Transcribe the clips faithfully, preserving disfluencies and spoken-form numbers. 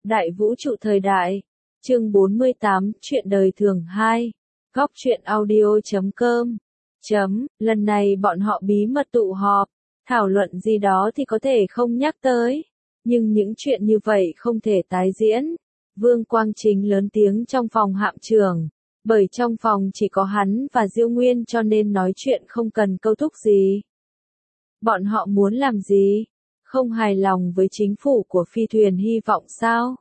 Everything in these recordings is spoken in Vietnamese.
Đại vũ trụ thời đại. Chương bốn mươi tám, chuyện đời thường hai. Góc truyện audio chấm com. Chấm, lần này bọn họ bí mật tụ họp, thảo luận gì đó thì có thể không nhắc tới. Nhưng những chuyện như vậy không thể tái diễn. Vương Quang Chính lớn tiếng trong phòng hạm trưởng. Bởi trong phòng chỉ có hắn và Diêu Nguyên cho nên nói chuyện không cần câu thúc gì. Bọn họ muốn làm gì? Không hài lòng với chính phủ của phi thuyền hy vọng sao?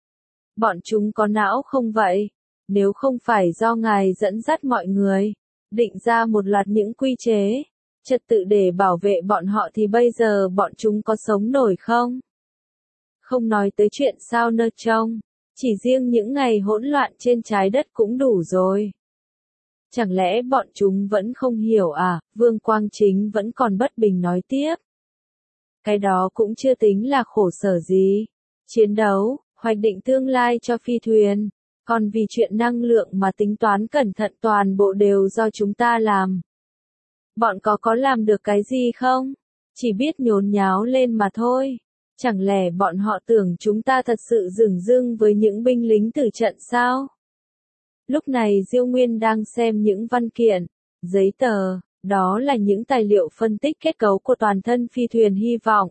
Bọn chúng có não không vậy? Nếu không phải do ngài dẫn dắt mọi người, định ra một loạt những quy chế, trật tự để bảo vệ bọn họ thì bây giờ bọn chúng có sống nổi không? Không nói tới chuyện sao nơ trông, chỉ riêng những ngày hỗn loạn trên trái đất cũng đủ rồi. Chẳng lẽ bọn chúng vẫn không hiểu à? Vương Quang Chính vẫn còn bất bình nói tiếp. Cái đó cũng chưa tính là khổ sở gì. Chiến đấu, hoạch định tương lai cho phi thuyền. Còn vì chuyện năng lượng mà tính toán cẩn thận toàn bộ đều do chúng ta làm. Bọn có có làm được cái gì không? Chỉ biết nhốn nháo lên mà thôi. Chẳng lẽ bọn họ tưởng chúng ta thật sự dửng dưng với những binh lính tử trận sao? Lúc này Diêu Nguyên đang xem những văn kiện, giấy tờ, đó là những tài liệu phân tích kết cấu của toàn thân phi thuyền hy vọng.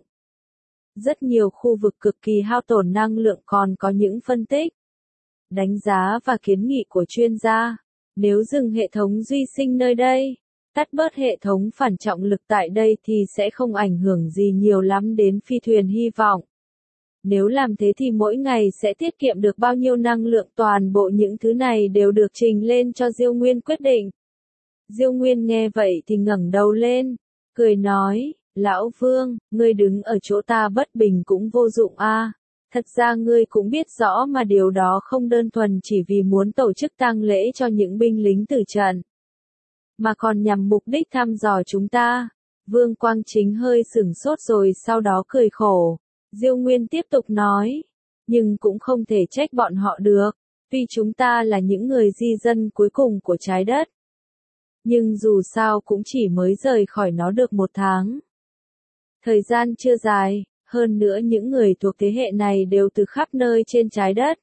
Rất nhiều khu vực cực kỳ hao tổn năng lượng còn có những phân tích, đánh giá và kiến nghị của chuyên gia. Nếu dừng hệ thống duy sinh nơi đây, tắt bớt hệ thống phản trọng lực tại đây thì sẽ không ảnh hưởng gì nhiều lắm đến phi thuyền hy vọng. Nếu làm thế thì mỗi ngày sẽ tiết kiệm được bao nhiêu năng lượng, toàn bộ những thứ này đều được trình lên cho Diêu Nguyên quyết định. Diêu Nguyên nghe vậy thì ngẩng đầu lên, cười nói, Lão Vương, ngươi đứng ở chỗ ta bất bình cũng vô dụng a. Thật ra ngươi cũng biết rõ mà điều đó không đơn thuần chỉ vì muốn tổ chức tang lễ cho những binh lính tử trận, mà còn nhằm mục đích thăm dò chúng ta. Vương Quang Chính hơi sửng sốt rồi sau đó cười khổ. Diêu Nguyên tiếp tục nói, nhưng cũng không thể trách bọn họ được, vì chúng ta là những người di dân cuối cùng của trái đất. Nhưng dù sao cũng chỉ mới rời khỏi nó được một tháng. Thời gian chưa dài, hơn nữa những người thuộc thế hệ này đều từ khắp nơi trên trái đất.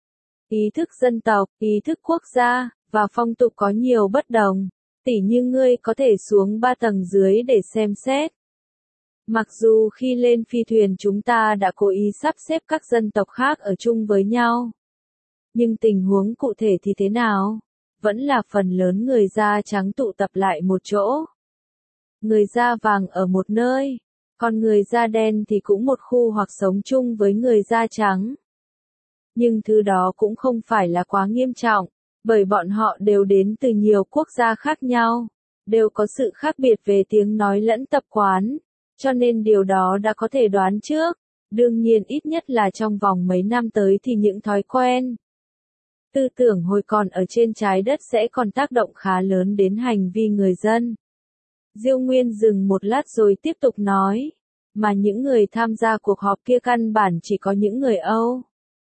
Ý thức dân tộc, ý thức quốc gia, và phong tục có nhiều bất đồng, tỉ như ngươi có thể xuống ba tầng dưới để xem xét. Mặc dù khi lên phi thuyền chúng ta đã cố ý sắp xếp các dân tộc khác ở chung với nhau. Nhưng tình huống cụ thể thì thế nào? Vẫn là phần lớn người da trắng tụ tập lại một chỗ. Người da vàng ở một nơi, còn người da đen thì cũng một khu hoặc sống chung với người da trắng. Nhưng thứ đó cũng không phải là quá nghiêm trọng, bởi bọn họ đều đến từ nhiều quốc gia khác nhau, đều có sự khác biệt về tiếng nói lẫn tập quán. Cho nên điều đó đã có thể đoán trước, đương nhiên ít nhất là trong vòng mấy năm tới thì những thói quen, tư tưởng hồi còn ở trên trái đất sẽ còn tác động khá lớn đến hành vi người dân. Diêu Nguyên dừng một lát rồi tiếp tục nói, mà những người tham gia cuộc họp kia căn bản chỉ có những người Âu,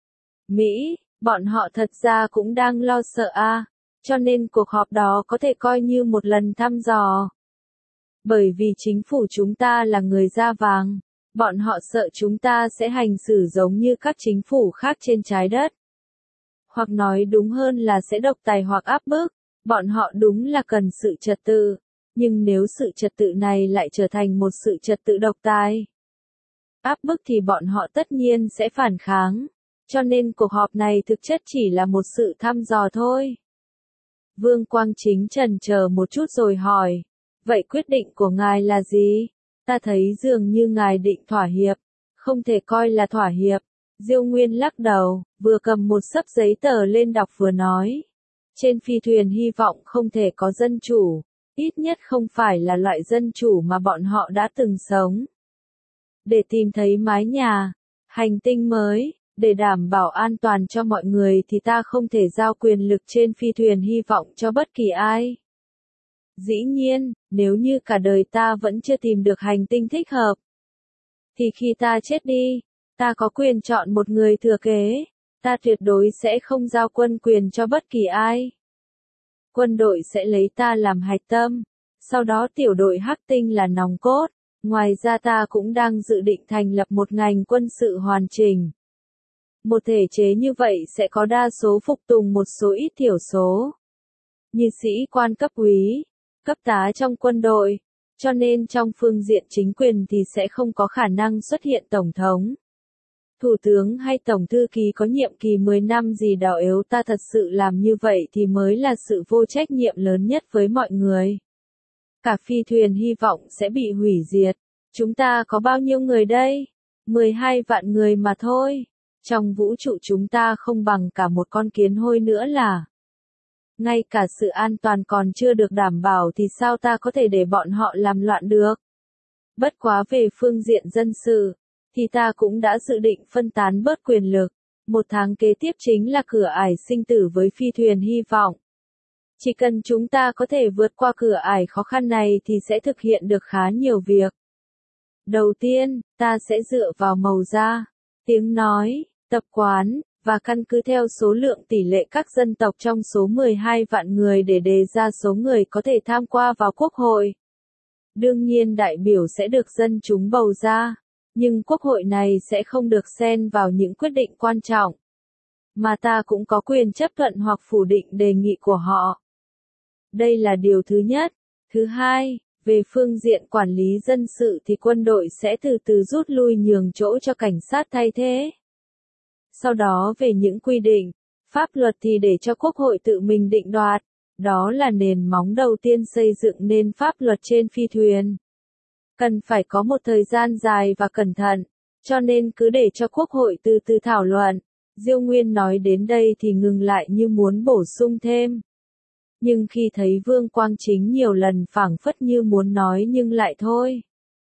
Mỹ, bọn họ thật ra cũng đang lo sợ a, à, cho nên cuộc họp đó có thể coi như một lần thăm dò. Bởi vì chính phủ chúng ta là người da vàng, bọn họ sợ chúng ta sẽ hành xử giống như các chính phủ khác trên trái đất. Hoặc nói đúng hơn là sẽ độc tài hoặc áp bức, bọn họ đúng là cần sự trật tự, nhưng nếu sự trật tự này lại trở thành một sự trật tự độc tài, áp bức thì bọn họ tất nhiên sẽ phản kháng, cho nên cuộc họp này thực chất chỉ là một sự thăm dò thôi. Vương Quang Chính chần chờ một chút rồi hỏi. Vậy quyết định của ngài là gì? Ta thấy dường như ngài định thỏa hiệp. Không thể coi là thỏa hiệp. Diêu Nguyên lắc đầu, vừa cầm một xấp giấy tờ lên đọc vừa nói. Trên phi thuyền hy vọng không thể có dân chủ. Ít nhất không phải là loại dân chủ mà bọn họ đã từng sống. Để tìm thấy mái nhà, hành tinh mới, để đảm bảo an toàn cho mọi người thì ta không thể giao quyền lực trên phi thuyền hy vọng cho bất kỳ ai. Dĩ nhiên, nếu như cả đời ta vẫn chưa tìm được hành tinh thích hợp, thì khi ta chết đi, ta có quyền chọn một người thừa kế, ta tuyệt đối sẽ không giao quân quyền cho bất kỳ ai. Quân đội sẽ lấy ta làm hạch tâm, sau đó tiểu đội Hắc Tinh là nòng cốt, ngoài ra ta cũng đang dự định thành lập một ngành quân sự hoàn chỉnh. Một thể chế như vậy sẽ có đa số phục tùng một số ít thiểu số. Như sĩ quan cấp úy, cấp tá trong quân đội, cho nên trong phương diện chính quyền thì sẽ không có khả năng xuất hiện tổng thống, thủ tướng hay tổng thư ký có nhiệm kỳ mười năm gì đó. Nếu ta thật sự làm như vậy thì mới là sự vô trách nhiệm lớn nhất với mọi người. Cả phi thuyền hy vọng sẽ bị hủy diệt. Chúng ta có bao nhiêu người đây? mười hai vạn người mà thôi. Trong vũ trụ chúng ta không bằng cả một con kiến hôi nữa là. Ngay cả sự an toàn còn chưa được đảm bảo thì sao ta có thể để bọn họ làm loạn được? Bất quá về phương diện dân sự, thì ta cũng đã dự định phân tán bớt quyền lực. Một tháng kế tiếp chính là cửa ải sinh tử với phi thuyền hy vọng. Chỉ cần chúng ta có thể vượt qua cửa ải khó khăn này thì sẽ thực hiện được khá nhiều việc. Đầu tiên, ta sẽ dựa vào màu da, tiếng nói, tập quán, và căn cứ theo số lượng tỷ lệ các dân tộc trong số mười hai vạn người để đề ra số người có thể tham qua vào quốc hội. Đương nhiên đại biểu sẽ được dân chúng bầu ra, nhưng quốc hội này sẽ không được xen vào những quyết định quan trọng, mà ta cũng có quyền chấp thuận hoặc phủ định đề nghị của họ. Đây là điều thứ nhất. Thứ hai, về phương diện quản lý dân sự thì quân đội sẽ từ từ rút lui nhường chỗ cho cảnh sát thay thế. Sau đó về những quy định, pháp luật thì để cho quốc hội tự mình định đoạt. Đó là nền móng đầu tiên xây dựng nên pháp luật trên phi thuyền. Cần phải có một thời gian dài và cẩn thận, cho nên cứ để cho quốc hội từ từ thảo luận. Diêu Nguyên nói đến đây thì ngừng lại như muốn bổ sung thêm. Nhưng khi thấy Vương Quang Chính nhiều lần phảng phất như muốn nói nhưng lại thôi.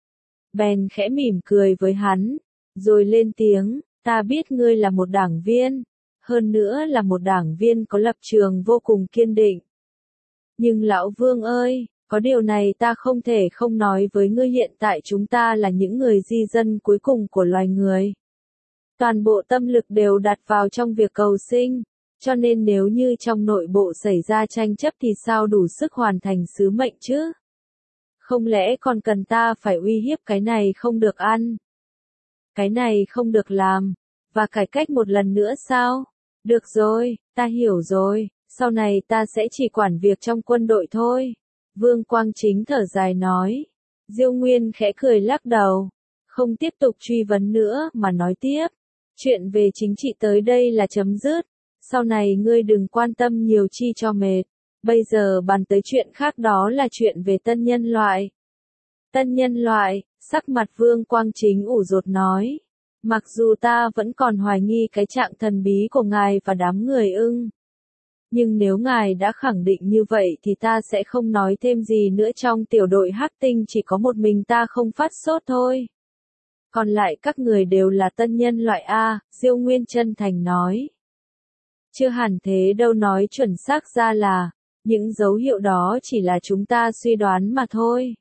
Bèn khẽ mỉm cười với hắn, rồi lên tiếng, ta biết ngươi là một đảng viên, hơn nữa là một đảng viên có lập trường vô cùng kiên định. Nhưng lão Vương ơi, có điều này ta không thể không nói với ngươi, hiện tại chúng ta là những người di dân cuối cùng của loài người. Toàn bộ tâm lực đều đặt vào trong việc cầu sinh, cho nên nếu như trong nội bộ xảy ra tranh chấp thì sao đủ sức hoàn thành sứ mệnh chứ? Không lẽ còn cần ta phải uy hiếp cái này không được ăn, cái này không được làm, và cải cách một lần nữa sao? Được rồi, ta hiểu rồi, sau này ta sẽ chỉ quản việc trong quân đội thôi. Vương Quang Chính thở dài nói. Diêu Nguyên khẽ cười lắc đầu, không tiếp tục truy vấn nữa mà nói tiếp. Chuyện về chính trị tới đây là chấm dứt. Sau này ngươi đừng quan tâm nhiều chi cho mệt. Bây giờ bàn tới chuyện khác, đó là chuyện về tân nhân loại. Tân nhân loại, sắc mặt Vương Quang Chính ủ rột nói. Mặc dù ta vẫn còn hoài nghi cái trạng thần bí của ngài và đám người ưng. Nhưng nếu ngài đã khẳng định như vậy thì ta sẽ không nói thêm gì nữa. Trong tiểu đội Hắc Tinh chỉ có một mình ta không phát sốt thôi. Còn lại các người đều là tân nhân loại A, Diêu Nguyên chân thành nói. Chưa hẳn thế đâu, nói chuẩn xác ra là, những dấu hiệu đó chỉ là chúng ta suy đoán mà thôi.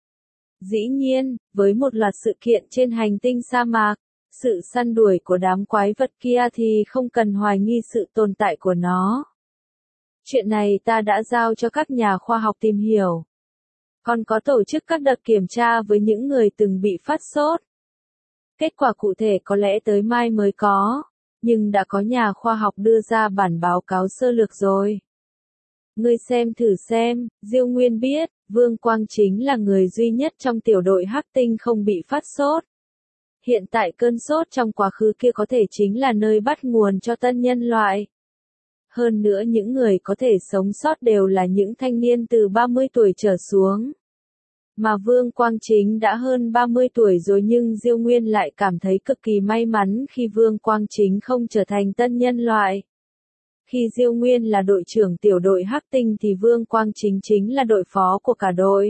Dĩ nhiên, với một loạt sự kiện trên hành tinh sa mạc, sự săn đuổi của đám quái vật kia thì không cần hoài nghi sự tồn tại của nó. Chuyện này ta đã giao cho các nhà khoa học tìm hiểu. Còn có tổ chức các đợt kiểm tra với những người từng bị phát sốt. Kết quả cụ thể có lẽ tới mai mới có, nhưng đã có nhà khoa học đưa ra bản báo cáo sơ lược rồi. Ngươi xem thử xem, Diêu Nguyên biết, Vương Quang Chính là người duy nhất trong tiểu đội Hắc Tinh không bị phát sốt. Hiện tại cơn sốt trong quá khứ kia có thể chính là nơi bắt nguồn cho tân nhân loại. Hơn nữa những người có thể sống sót đều là những thanh niên từ ba mươi tuổi trở xuống. Mà Vương Quang Chính đã hơn ba mươi tuổi rồi, nhưng Diêu Nguyên lại cảm thấy cực kỳ may mắn khi Vương Quang Chính không trở thành tân nhân loại. Khi Diêu Nguyên là đội trưởng tiểu đội Hắc Tinh thì Vương Quang Chính chính là đội phó của cả đội.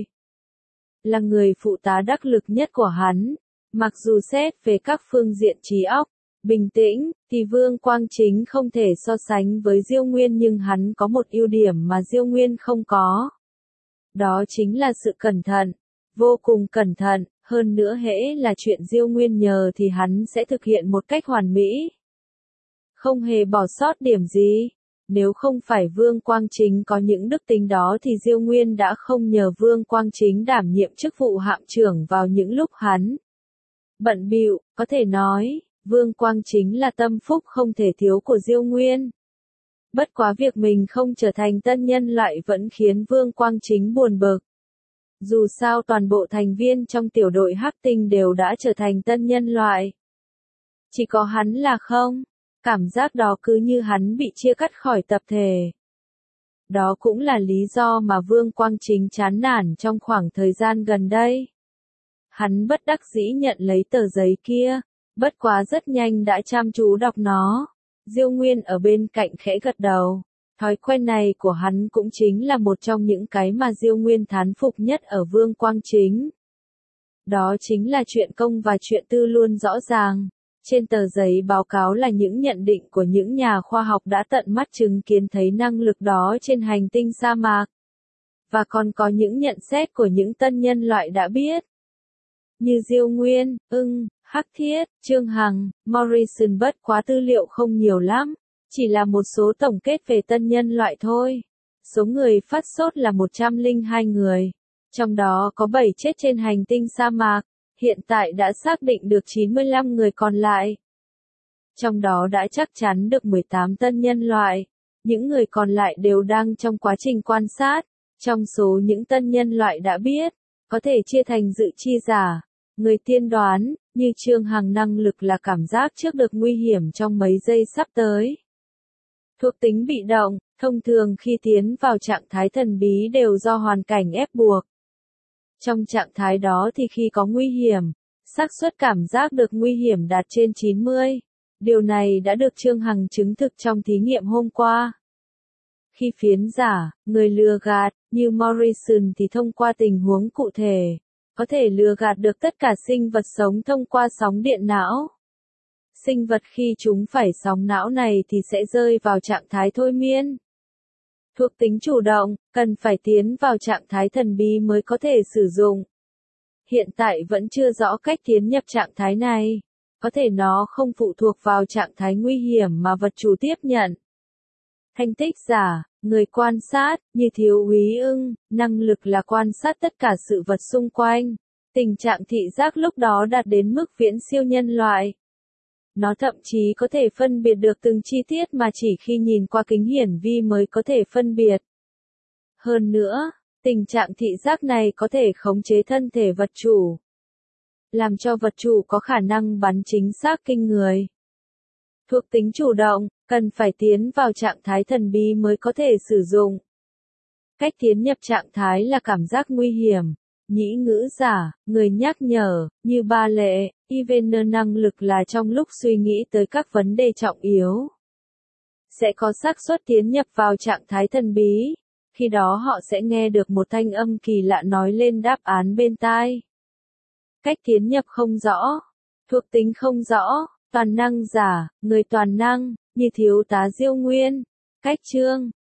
Là người phụ tá đắc lực nhất của hắn. Mặc dù xét về các phương diện trí óc, bình tĩnh, thì Vương Quang Chính không thể so sánh với Diêu Nguyên, nhưng hắn có một ưu điểm mà Diêu Nguyên không có. Đó chính là sự cẩn thận, vô cùng cẩn thận, hơn nữa hễ là chuyện Diêu Nguyên nhờ thì hắn sẽ thực hiện một cách hoàn mỹ. Không hề bỏ sót điểm gì. Nếu không phải Vương Quang Chính có những đức tính đó thì Diêu Nguyên đã không nhờ Vương Quang Chính đảm nhiệm chức vụ hạm trưởng vào những lúc hắn bận bịu, có thể nói, Vương Quang chính là tâm phúc không thể thiếu của Diêu Nguyên. Bất quá việc mình không trở thành tân nhân loại vẫn khiến Vương Quang chính buồn bực. Dù sao toàn bộ thành viên trong tiểu đội Hắc Tinh đều đã trở thành tân nhân loại. Chỉ có hắn là không. Cảm giác đó cứ như hắn bị chia cắt khỏi tập thể. Đó cũng là lý do mà Vương Quang chính chán nản trong khoảng thời gian gần đây. Hắn bất đắc dĩ nhận lấy tờ giấy kia, bất quá rất nhanh đã chăm chú đọc nó. Diêu Nguyên ở bên cạnh khẽ gật đầu. Thói quen này của hắn cũng chính là một trong những cái mà Diêu Nguyên thán phục nhất ở Vương Quang chính. Đó chính là chuyện công và chuyện tư luôn rõ ràng. Trên tờ giấy báo cáo là những nhận định của những nhà khoa học đã tận mắt chứng kiến thấy năng lực đó trên hành tinh sa mạc. Và còn có những nhận xét của những tân nhân loại đã biết. Như Diêu Nguyên, Ưng, Hắc Thiết, Trương Hằng, Morrison bất quá tư liệu không nhiều lắm. Chỉ là một số tổng kết về tân nhân loại thôi. Số người phát sốt là một trăm lẻ hai người. Trong đó có bảy chết trên hành tinh sa mạc. Hiện tại đã xác định được chín mươi lăm người còn lại. Trong đó đã chắc chắn được mười tám tân nhân loại. Những người còn lại đều đang trong quá trình quan sát. Trong số những tân nhân loại đã biết, có thể chia thành dự chi giả, người tiên đoán, như Trương Hằng năng lực là cảm giác trước được nguy hiểm trong mấy giây sắp tới. Thuộc tính bị động, thông thường khi tiến vào trạng thái thần bí đều do hoàn cảnh ép buộc. Trong trạng thái đó thì khi có nguy hiểm, xác suất cảm giác được nguy hiểm đạt trên chín mươi. Điều này đã được Trương Hằng chứng thực trong thí nghiệm hôm qua. Khi phiến giả, người lừa gạt, như Morrison thì thông qua tình huống cụ thể, có thể lừa gạt được tất cả sinh vật sống thông qua sóng điện não. Sinh vật khi chúng phải sóng não này thì sẽ rơi vào trạng thái thôi miên. Thuộc tính chủ động, cần phải tiến vào trạng thái thần bí mới có thể sử dụng. Hiện tại vẫn chưa rõ cách tiến nhập trạng thái này. Có thể nó không phụ thuộc vào trạng thái nguy hiểm mà vật chủ tiếp nhận. Thành tích giả, người quan sát, như Thiếu úy Ưng, năng lực là quan sát tất cả sự vật xung quanh. Tình trạng thị giác lúc đó đạt đến mức viễn siêu nhân loại. Nó thậm chí có thể phân biệt được từng chi tiết mà chỉ khi nhìn qua kính hiển vi mới có thể phân biệt. Hơn nữa, tình trạng thị giác này có thể khống chế thân thể vật chủ, làm cho vật chủ có khả năng bắn chính xác kinh người. Thuộc tính chủ động, cần phải tiến vào trạng thái thần bí mới có thể sử dụng. Cách tiến nhập trạng thái là cảm giác nguy hiểm. Nhĩ ngữ giả, người nhắc nhở, như Ba Lệ, Ivener năng lực là trong lúc suy nghĩ tới các vấn đề trọng yếu. Sẽ có xác suất tiến nhập vào trạng thái thần bí. Khi đó họ sẽ nghe được một thanh âm kỳ lạ nói lên đáp án bên tai. Cách tiến nhập không rõ. Thuộc tính không rõ, toàn năng giả, người toàn năng, như Thiếu tá Diêu Nguyên. Cách chương,